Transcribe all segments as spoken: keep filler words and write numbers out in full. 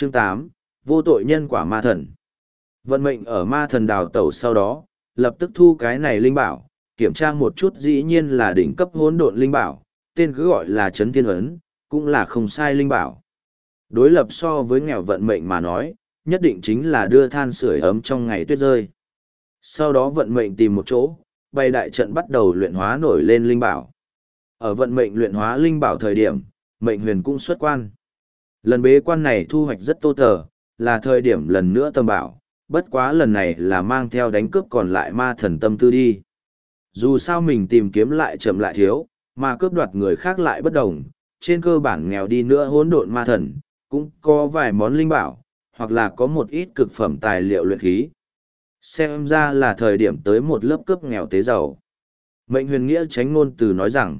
Chương tám, vô tội nhân quả ma thần. Vận mệnh ở ma thần đào tẩu sau đó, lập tức thu cái này linh bảo, kiểm tra một chút dĩ nhiên là đỉnh cấp hỗn độn linh bảo, tên cứ gọi là Chấn Thiên Ấn, cũng là không sai linh bảo. Đối lập so với nghèo vận mệnh mà nói, nhất định chính là đưa than sưởi ấm trong ngày tuyết rơi. Sau đó vận mệnh tìm một chỗ, bày đại trận bắt đầu luyện hóa nổi lên linh bảo. Ở vận mệnh luyện hóa linh bảo thời điểm, mệnh huyền cũng xuất quan. Lần bế quan này thu hoạch rất tô tờ, là thời điểm lần nữa tâm bảo, bất quá lần này là mang theo đánh cướp còn lại ma thần tâm tư đi. Dù sao mình tìm kiếm lại chậm lại thiếu, mà cướp đoạt người khác lại bất đồng, trên cơ bản nghèo đi nữa hỗn độn ma thần, cũng có vài món linh bảo, hoặc là có một ít cực phẩm tài liệu luyện khí. Xem ra là thời điểm tới một lớp cướp nghèo tế giàu. Mệnh huyền nghĩa tránh ngôn từ nói rằng,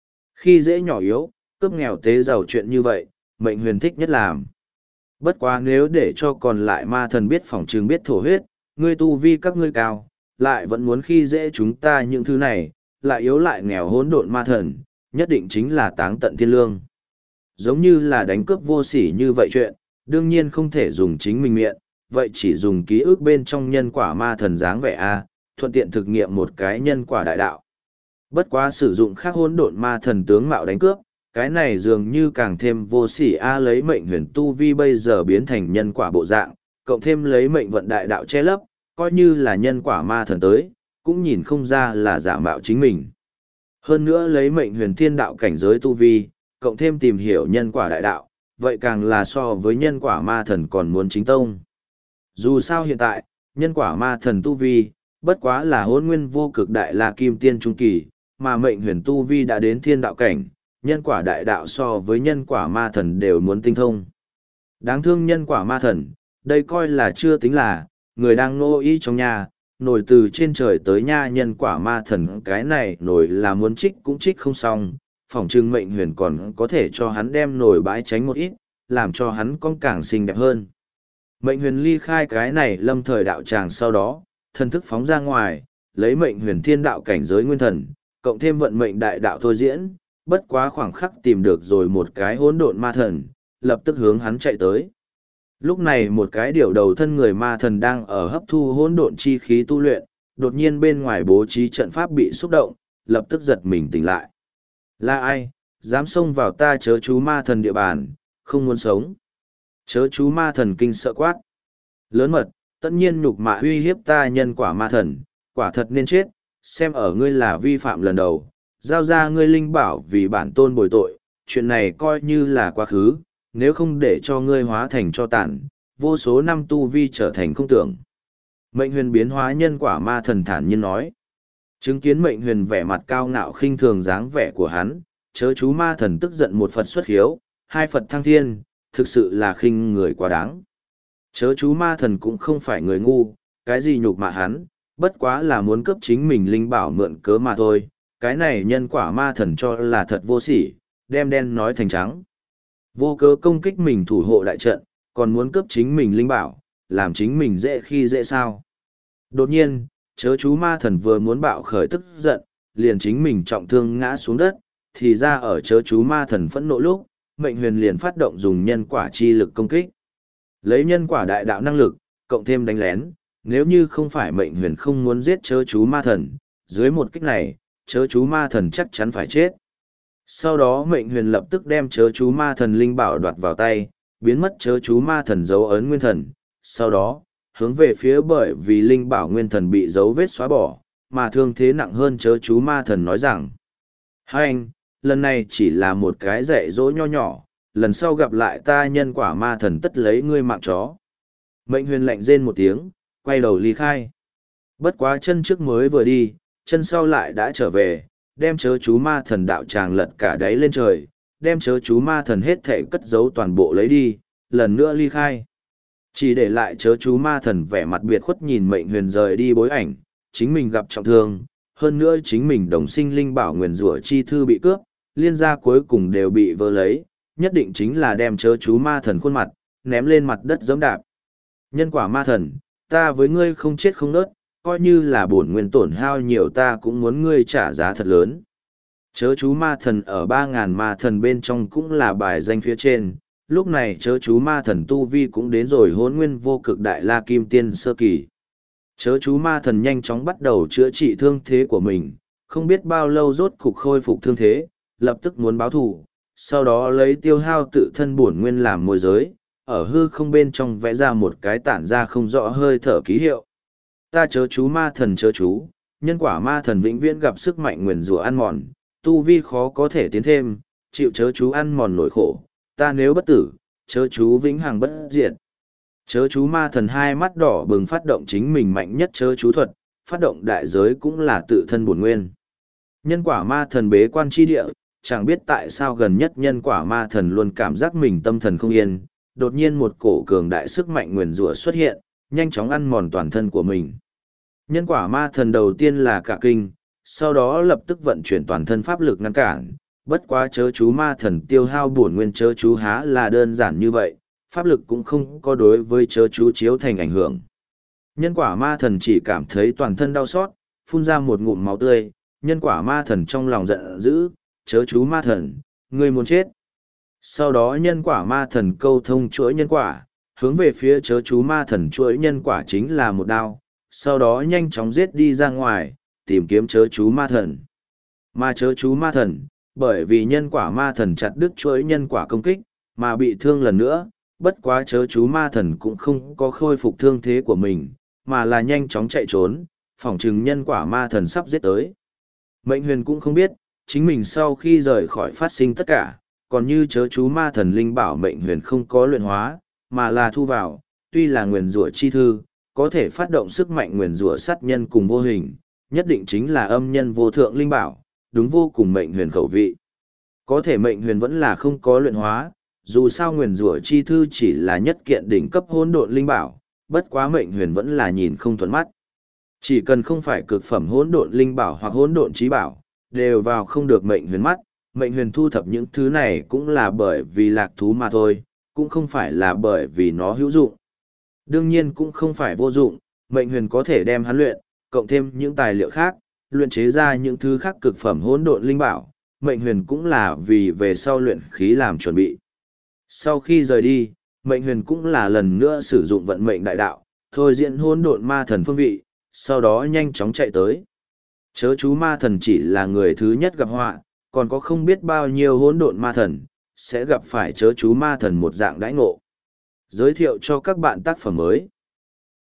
khi dễ nhỏ yếu, cướp nghèo tế giàu chuyện như vậy, mệnh huyền thích nhất làm. Bất quá nếu để cho còn lại ma thần biết phỏng trường biết thổ huyết, ngươi tu vi các ngươi cao, lại vẫn muốn khi dễ chúng ta những thứ này, lại yếu lại nghèo hỗn độn ma thần, nhất định chính là táng tận thiên lương. Giống như là đánh cướp vô sỉ như vậy chuyện, đương nhiên không thể dùng chính mình miệng, vậy chỉ dùng ký ức bên trong nhân quả ma thần dáng vẻ A, thuận tiện thực nghiệm một cái nhân quả đại đạo. Bất quá sử dụng khác hỗn độn ma thần tướng mạo đánh cướp, cái này dường như càng thêm vô sỉ A, lấy mệnh huyền tu vi bây giờ biến thành nhân quả bộ dạng, cộng thêm lấy mệnh vận đại đạo che lấp, coi như là nhân quả ma thần tới, cũng nhìn không ra là giả mạo chính mình. Hơn nữa lấy mệnh huyền thiên đạo cảnh giới tu vi, cộng thêm tìm hiểu nhân quả đại đạo, vậy càng là so với nhân quả ma thần còn muốn chính tông. Dù sao hiện tại, nhân quả ma thần tu vi, bất quá là hôn nguyên vô cực đại la kim tiên trung kỳ, mà mệnh huyền tu vi đã đến thiên đạo cảnh, nhân quả đại đạo so với nhân quả ma thần đều muốn tinh thông. Đáng thương nhân quả ma thần, đây coi là chưa tính là, người đang nô ý trong nhà, nổi từ trên trời tới nha, nhân quả ma thần cái này nổi là muốn trích cũng trích không xong, phỏng trưng mệnh huyền còn có thể cho hắn đem nổi bãi tránh một ít, làm cho hắn con càng xinh đẹp hơn. Mệnh huyền ly khai cái này lâm thời đạo tràng sau đó, thần thức phóng ra ngoài, lấy mệnh huyền thiên đạo cảnh giới nguyên thần, cộng thêm vận mệnh đại đạo thôi diễn, bất quá khoảng khắc tìm được rồi một cái hỗn độn ma thần, lập tức hướng hắn chạy tới. Lúc này một cái điều đầu thân người ma thần đang ở hấp thu hỗn độn chi khí tu luyện, đột nhiên bên ngoài bố trí trận pháp bị xúc động, lập tức giật mình tỉnh lại. Là ai, dám xông vào ta chớ chú ma thần địa bàn, không muốn sống. Chớ chú ma thần kinh sợ quát. Lớn mật, tất nhiên nhục mạ uy hiếp ta nhân quả ma thần, quả thật nên chết, xem ở ngươi là vi phạm lần đầu, giao ra ngươi linh bảo vì bản tôn bồi tội, chuyện này coi như là quá khứ, nếu không để cho ngươi hóa thành cho tàn, vô số năm tu vi trở thành không tưởng. Mệnh huyền biến hóa nhân quả ma thần thản nhiên nói. Chứng kiến mệnh huyền vẻ mặt cao ngạo khinh thường dáng vẻ của hắn, chớ chú ma thần tức giận một Phật xuất hiếu, hai Phật thăng thiên, thực sự là khinh người quá đáng. Chớ chú ma thần cũng không phải người ngu, cái gì nhục mạ hắn, bất quá là muốn cấp chính mình linh bảo mượn cớ mà thôi, cái này nhân quả ma thần cho là thật vô sỉ, đem đen nói thành trắng. Vô cớ công kích mình thủ hộ đại trận, còn muốn cấp chính mình linh bảo, làm chính mình dễ khi dễ sao. Đột nhiên, chớ chú ma thần vừa muốn bạo khởi tức giận, liền chính mình trọng thương ngã xuống đất, thì ra ở chớ chú ma thần phẫn nộ lúc, mệnh huyền liền phát động dùng nhân quả chi lực công kích. Lấy nhân quả đại đạo năng lực, cộng thêm đánh lén, nếu như không phải mệnh huyền không muốn giết chớ chú ma thần, dưới một kích này, chớ chú ma thần chắc chắn phải chết. Sau đó mệnh huyền lập tức đem chớ chú ma thần linh bảo đoạt vào tay, biến mất chớ chú ma thần dấu ấn nguyên thần. Sau đó, hướng về phía bởi vì linh bảo nguyên thần bị dấu vết xóa bỏ, mà thương thế nặng hơn chớ chú ma thần nói rằng: Hai anh, lần này chỉ là một cái dạy dỗ nho nhỏ, lần sau gặp lại ta nhân quả ma thần tất lấy ngươi mạng chó. Mệnh huyền lạnh rên một tiếng, quay đầu ly khai. Bất quá chân trước mới vừa đi, chân sau lại đã trở về, đem chớ chú ma thần đạo tràng lật cả đáy lên trời, đem chớ chú ma thần hết thể cất giấu toàn bộ lấy đi, lần nữa ly khai. Chỉ để lại chớ chú ma thần vẻ mặt biệt khuất nhìn mệnh huyền rời đi bối ảnh, chính mình gặp trọng thương, hơn nữa chính mình đồng sinh linh bảo nguyền rủa chi thư bị cướp, liên gia cuối cùng đều bị vơ lấy, nhất định chính là đem chớ chú ma thần khuôn mặt, ném lên mặt đất giẫm đạp. Nhân quả ma thần, ta với ngươi không chết không nớt, coi như là bổn nguyên tổn hao nhiều ta cũng muốn ngươi trả giá thật lớn. Chớ chú ma thần ở ba ngàn ma thần bên trong cũng là bài danh phía trên, lúc này chớ chú ma thần tu vi cũng đến rồi hôn nguyên vô cực đại la kim tiên sơ kỳ. Chớ chú ma thần nhanh chóng bắt đầu chữa trị thương thế của mình, không biết bao lâu rốt cục khôi phục thương thế, lập tức muốn báo thù, sau đó lấy tiêu hao tự thân bổn nguyên làm môi giới, ở hư không bên trong vẽ ra một cái tản ra không rõ hơi thở ký hiệu. Ta chớ chú ma thần chớ chú, nhân quả ma thần vĩnh viễn gặp sức mạnh nguyền rủa ăn mòn, tu vi khó có thể tiến thêm, chịu chớ chú ăn mòn nỗi khổ, ta nếu bất tử, chớ chú vĩnh hằng bất diệt. Chớ chú ma thần hai mắt đỏ bừng phát động chính mình mạnh nhất chớ chú thuật, phát động đại giới cũng là tự thân bổn nguyên. Nhân quả ma thần bế quan chi địa, chẳng biết tại sao gần nhất nhân quả ma thần luôn cảm giác mình tâm thần không yên, đột nhiên một cổ cường đại sức mạnh nguyền rủa xuất hiện, nhanh chóng ăn mòn toàn thân của mình. Nhân quả ma thần đầu tiên là cả kinh, sau đó lập tức vận chuyển toàn thân pháp lực ngăn cản, bất quá chớ chú ma thần tiêu hao bổn nguyên chớ chú há là đơn giản như vậy, pháp lực cũng không có đối với chớ chú chiếu thành ảnh hưởng. Nhân quả ma thần chỉ cảm thấy toàn thân đau xót, phun ra một ngụm máu tươi, nhân quả ma thần trong lòng giận dữ, chớ chú ma thần, ngươi muốn chết. Sau đó nhân quả ma thần câu thông chuỗi nhân quả, hướng về phía chớ chú ma thần chuỗi nhân quả chính là một đao, sau đó nhanh chóng giết đi ra ngoài, tìm kiếm chớ chú ma thần. Mà chớ chú ma thần, bởi vì nhân quả ma thần chặt đứt chuỗi nhân quả công kích, mà bị thương lần nữa, bất quá chớ chú ma thần cũng không có khôi phục thương thế của mình, mà là nhanh chóng chạy trốn, phỏng chừng nhân quả ma thần sắp giết tới. Mệnh huyền cũng không biết, chính mình sau khi rời khỏi phát sinh tất cả, còn như chớ chú ma thần linh bảo mệnh huyền không có luyện hóa, mà là thu vào, tuy là nguyền rủa chi thư, có thể phát động sức mạnh nguyền rủa sát nhân cùng vô hình, nhất định chính là âm nhân vô thượng linh bảo, đúng vô cùng mệnh huyền khẩu vị. Có thể mệnh huyền vẫn là không có luyện hóa, dù sao nguyền rủa chi thư chỉ là nhất kiện đỉnh cấp hỗn độn linh bảo, bất quá mệnh huyền vẫn là nhìn không thuận mắt. Chỉ cần không phải cực phẩm hỗn độn linh bảo hoặc hỗn độn trí bảo, đều vào không được mệnh huyền mắt, mệnh huyền thu thập những thứ này cũng là bởi vì lạc thú mà thôi, cũng không phải là bởi vì nó hữu dụng. Đương nhiên cũng không phải vô dụng, mệnh huyền có thể đem hắn luyện, cộng thêm những tài liệu khác, luyện chế ra những thứ khác cực phẩm hỗn độn linh bảo, mệnh huyền cũng là vì về sau luyện khí làm chuẩn bị. Sau khi rời đi, mệnh huyền cũng là lần nữa sử dụng vận mệnh đại đạo, thôi diễn hỗn độn ma thần phương vị, sau đó nhanh chóng chạy tới. Chớ chú ma thần chỉ là người thứ nhất gặp họa, còn có không biết bao nhiêu hỗn độn ma thần, sẽ gặp phải chớ chú ma thần một dạng đãi ngộ. Giới thiệu cho các bạn tác phẩm mới.